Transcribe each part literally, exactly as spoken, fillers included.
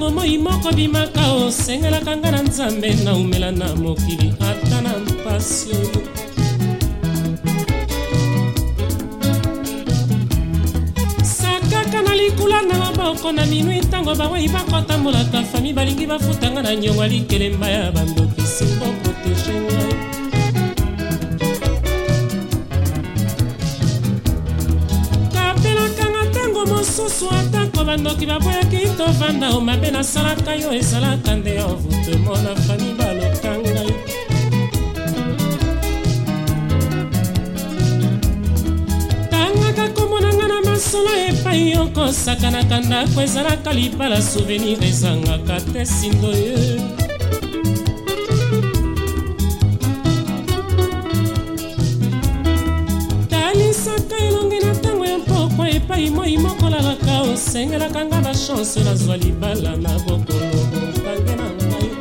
ntango moi moko bimaka osengelaka nga na nzambe na umela na mokili ata na mpasi oyo sakaka na likula na maboko na minui ntango bawei bakotambolaka fami balingi bafutanga na nyongo likelemba ya bandoki simbo protege ngai mosusu atako bandoki baboyaki tovanda o mabe nasalaka yo ezalaka nde envoûtement na fami baloka ngai tangaka komona nga na masolo epai yo kosakanaka ndako ezalaka libala souvenir ezangaka te sindo ye talisaka elongi na ntango ya mpoko epai moi mokolalaka osengelaka nga bachance nazwa libala na bokolo bopange na ngai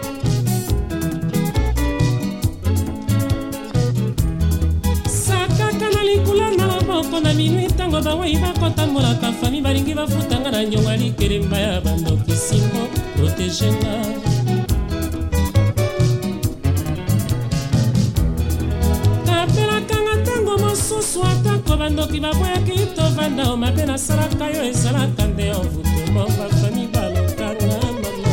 sakaka na likula na maboko na minui ntango bawei bakotambolaka fami balingi bafutanga na nyongo likelemba ya bandoki simbo protege nga mosusu atako bandoki baboyaki tovanda o mabe nasalaka yo ezalaka nde envoûtement bafami balokanga mama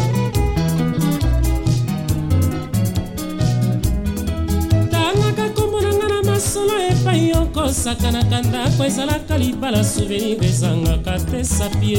tangaka komona nga na masolo epai yo kosakanaka ndako ezalaka libala souvenir ezangaka te sapie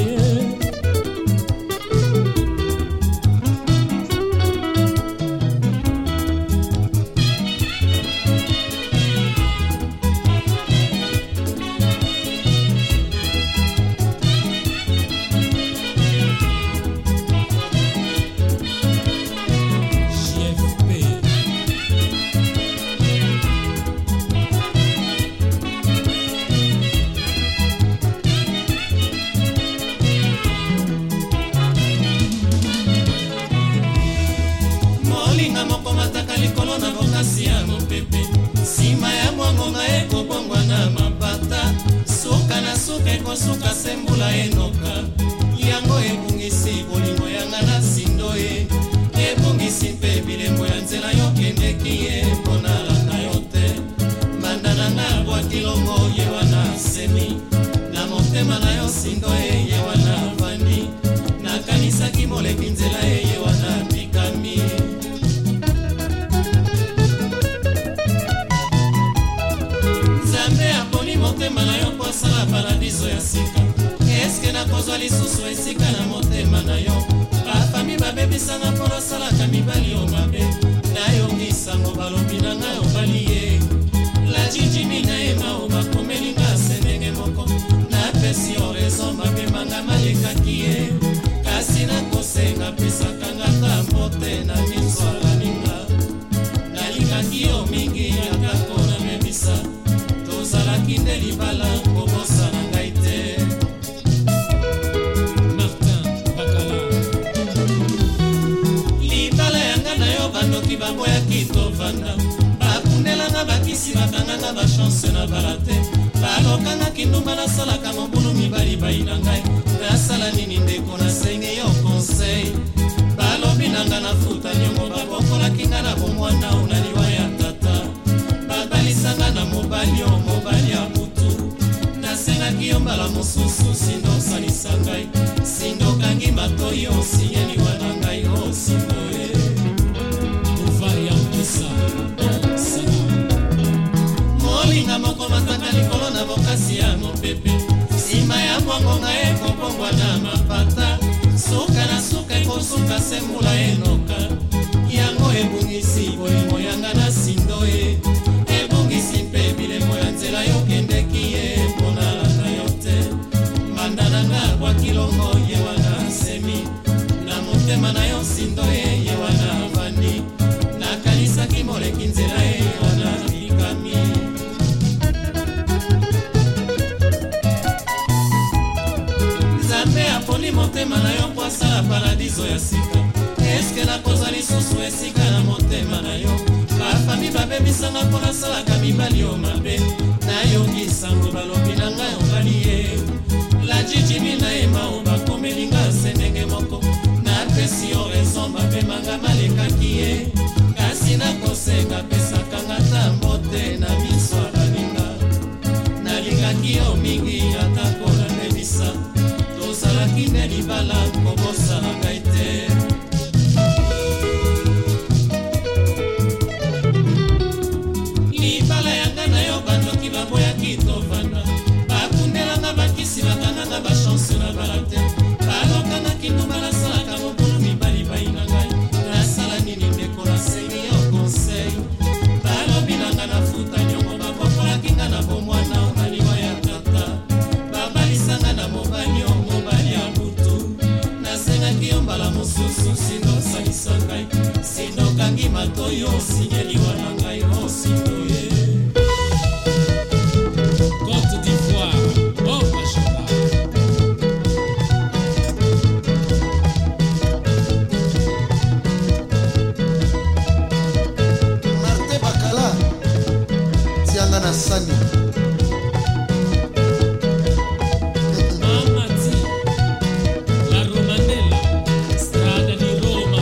kosuka sembula enoka yango ebungisi bolingo yanga na sindo ye ebungisi mpe bilembo ya nzela yo kendeki ye mponalaka yo te mandana nga bwakilongo ye wana semi na motema na yo sindo ye ye wana vandi nakanisaki moleki nzela ye ye wana bikami nzambe aponi motema na yo posala paradiso ya sika eske nakozwa lisusu esika na motema na yo bafami babebisanga mpo nasalaka mibali yo mabe nayongisango balobi na ngai obali ye lajijimi na ye mao bakomelinga se ndenge moko napesi yo rezo mabemanga malekaki ye kasi nakosenga pesaka nga ta mbote na mizwalaninga nalingaki yo mingi yakako na mebisa tozalaki nde libala kobosana ngai te Martin Bakala libala yanga na yo bandoki baboyaki tovanda bakundelanga bakisi bakanganga bachance na bala te balokangaki ndumba nasalaka mobulu mibali bai na ngai nasala nini ndeko nasenge yo conseil balobi nanga nafuta nyongo babokolaki nga na bomwana una liwa ya tata babalisanga na mobali yo mobali ya butu nasengaki yo mbala mosusu sindo osalisa ngai sindo kangi matoi yo sinyeliwa na ngai o sindo ye uvari ya mpesa molinga moko mataka likolo na bokasi ya mopepe nsima ya mwangonga ekobongwa na mapata suka na suka ekosuka sembula enoka yango ebungisi bolingo yanga na sindo ye ebungisi mpe bilemo ya nzela yo kendeki ye mponalaka yo te mandana nga bwakilongo ye wana semi na motema na yo sindo ye ye wana vandi nakanisaki moleki nzela ye wana likami nzambe aponi motema na yo mpo asala paradiso ya sika eske nakozwa lisusu esika na motema na yo bafami babebisanga mpo nasalaka mibali yo mabe nayongisango balobi na ngai obali ye lajijimi na ye mao bakomelinga se ndenge moko napesi bala te balokangaki ndumba nasalaka mobulu mibali bai na ngai nasala nini ndeko nasengi yo conseil balobi na nga nafuta nyongo babokolaki nga na bomwana na liwa ya tata babalisanga na mobali yo mobali ya butu nasengaki yo mbala mosusu sindosalisa ngai sindokangi matoyo sinyeliwa na ngai osindo ye Côte d'Ivoire, oh Machaba. Martin Bakala, tianga na sani. Mamati, la Romanella, strada di Roma.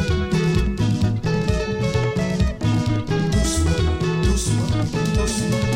Doucement, doucement, doucement.